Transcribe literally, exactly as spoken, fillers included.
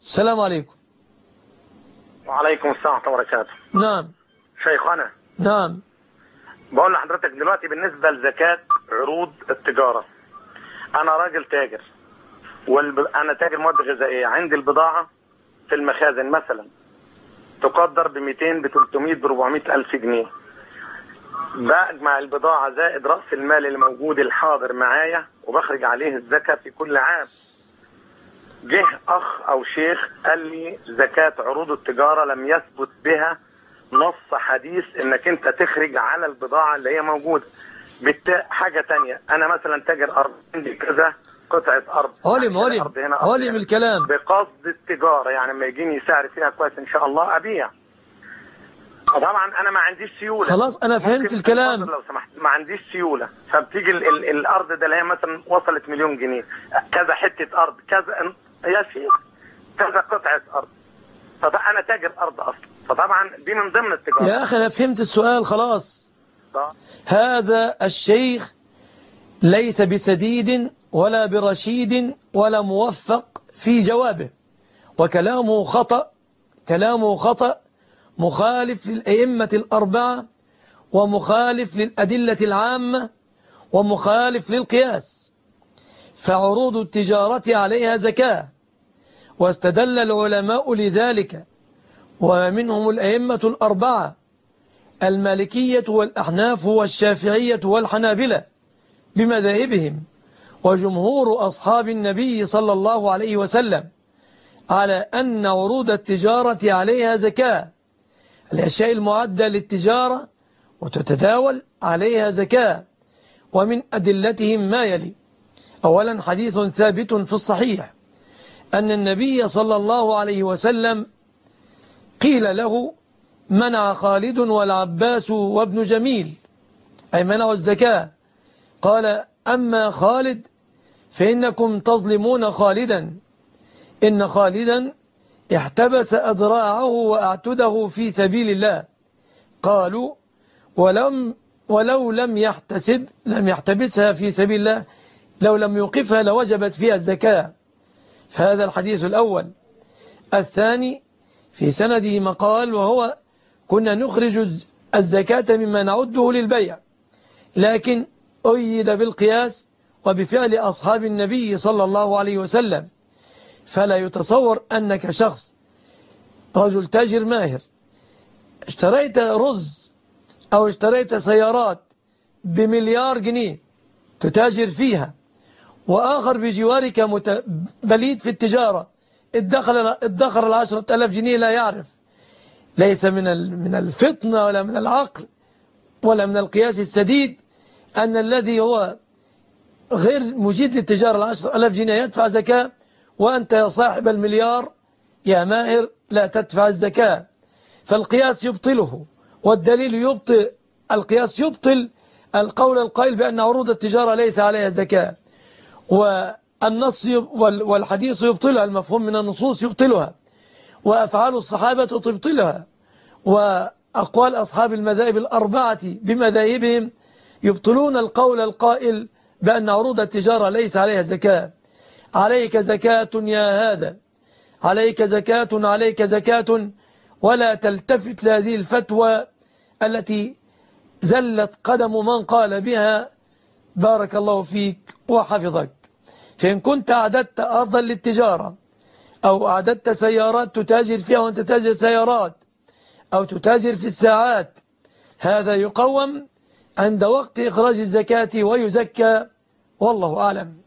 السلام عليكم. وعليكم السلام ورحمة الله وبركاته. نعم شيخنا، نعم. بقول لحضرتك دلوقتي بالنسبة لزكاة عروض التجارة، أنا راجل تاجر، والب... أنا تاجر مواد غذائية، عندي البضاعة في المخازن مثلا تقدر ب مئتين ب ثلاثمئة ب أربعمئة ألف جنيه، بجمع البضاعة زائد رأس المال اللي موجود الحاضر معايا وبخرج عليه الزكاة في كل عام. جه أخ أو شيخ قال لي زكاة عروض التجارة لم يثبت بها نص حديث إنك أنت تخرج على البضاعة اللي هي موجودة. بالتالي حاجة تانية، أنا مثلا تاجر أرض، عندي كذا قطعة أرض، علم علم علم الكلام بقصد التجارة، يعني لما يجيني سعر فيها كويس إن شاء الله أبيع. طبعا أنا ما عنديش سيولة. خلاص أنا فهمت الكلام. لو سمحت، ما عنديش سيولة، فبتيجي ال ال الأرض ده اللي هي مثلا وصلت مليون جنيه، كذا حتة أرض، كذا يا شيخ كذا قطعة أرض، فبقى أنا تاجر أرض أصلا، فطبعا دي من ضمن التجارة. يا أخي أنا فهمت السؤال خلاص. طبعا. هذا الشيخ ليس بسديد ولا برشيد ولا موفق في جوابه، وكلامه خطأ، كلامه خطأ مخالف للأئمة الأربعة، ومخالف للأدلة العامة، ومخالف للقياس. فعروض التجارة عليها زكاة، واستدل العلماء لذلك، ومنهم الأئمة الأربعة المالكية والأحناف والشافعية والحنابلة بمذاهبهم، وجمهور أصحاب النبي صلى الله عليه وسلم على أن عروض التجارة عليها زكاة. الأشياء المعدة للتجارة وتتداول عليها زكاة. ومن أدلتهم ما يلي: أولا حديث ثابت في الصحيح أن النبي صلى الله عليه وسلم قيل له: منع خالد والعباس وابن جميل، أي منعوا الزكاة. قال: أما خالد فإنكم تظلمون خالدا، إن خالدا احتبس أذراعه وأعتده في سبيل الله. قالوا: ولم ولو لم يحتسب لم يحتبسها في سبيل الله، لو لم يوقفها لوجبت فيها الزكاة. فهذا الحديث الأول. الثاني في سنده مقال، وهو: كنا نخرج الزكاة مما نعده للبيع، لكن أيد بالقياس وبفعل أصحاب النبي صلى الله عليه وسلم. فلا يتصور أنك شخص رجل تاجر ماهر اشتريت رز أو اشتريت سيارات بمليار جنيه تتاجر فيها، وآخر بجوارك بليد في التجارة ادخر ادخر العشرة ألاف جنيه لا يعرف. ليس من من الفطنة ولا من العقل ولا من القياس السديد أن الذي هو غير مجيد للتجارة العشرة ألاف جنيه يدفع زكاة، وأنت يا صاحب المليار يا ماهر لا تدفع الزكاة. فالقياس يبطله، والدليل يبطل القياس، يبطل القول القائل بأن عروض التجارة ليس عليها زكاة، والنص والحديث يبطلها، المفهوم من النصوص يبطلها، وأفعال الصحابة تبطلها، وأقوال أصحاب المذاهب الأربعة بمذاهبهم يبطلون القول القائل بأن عروض التجارة ليس عليها زكاة. عليك زكاة يا هذا، عليك زكاة، عليك زكاة، ولا تلتفت لهذه الفتوى التي زلت قدم من قال بها. بارك الله فيك وحفظك. فإن كنت أعددت أرضا للتجارة، أو أعددت سيارات تتاجر فيها وأنت تتاجر سيارات، أو تتاجر في الساعات، هذا يقوم عند وقت إخراج الزكاة ويزكى، والله أعلم.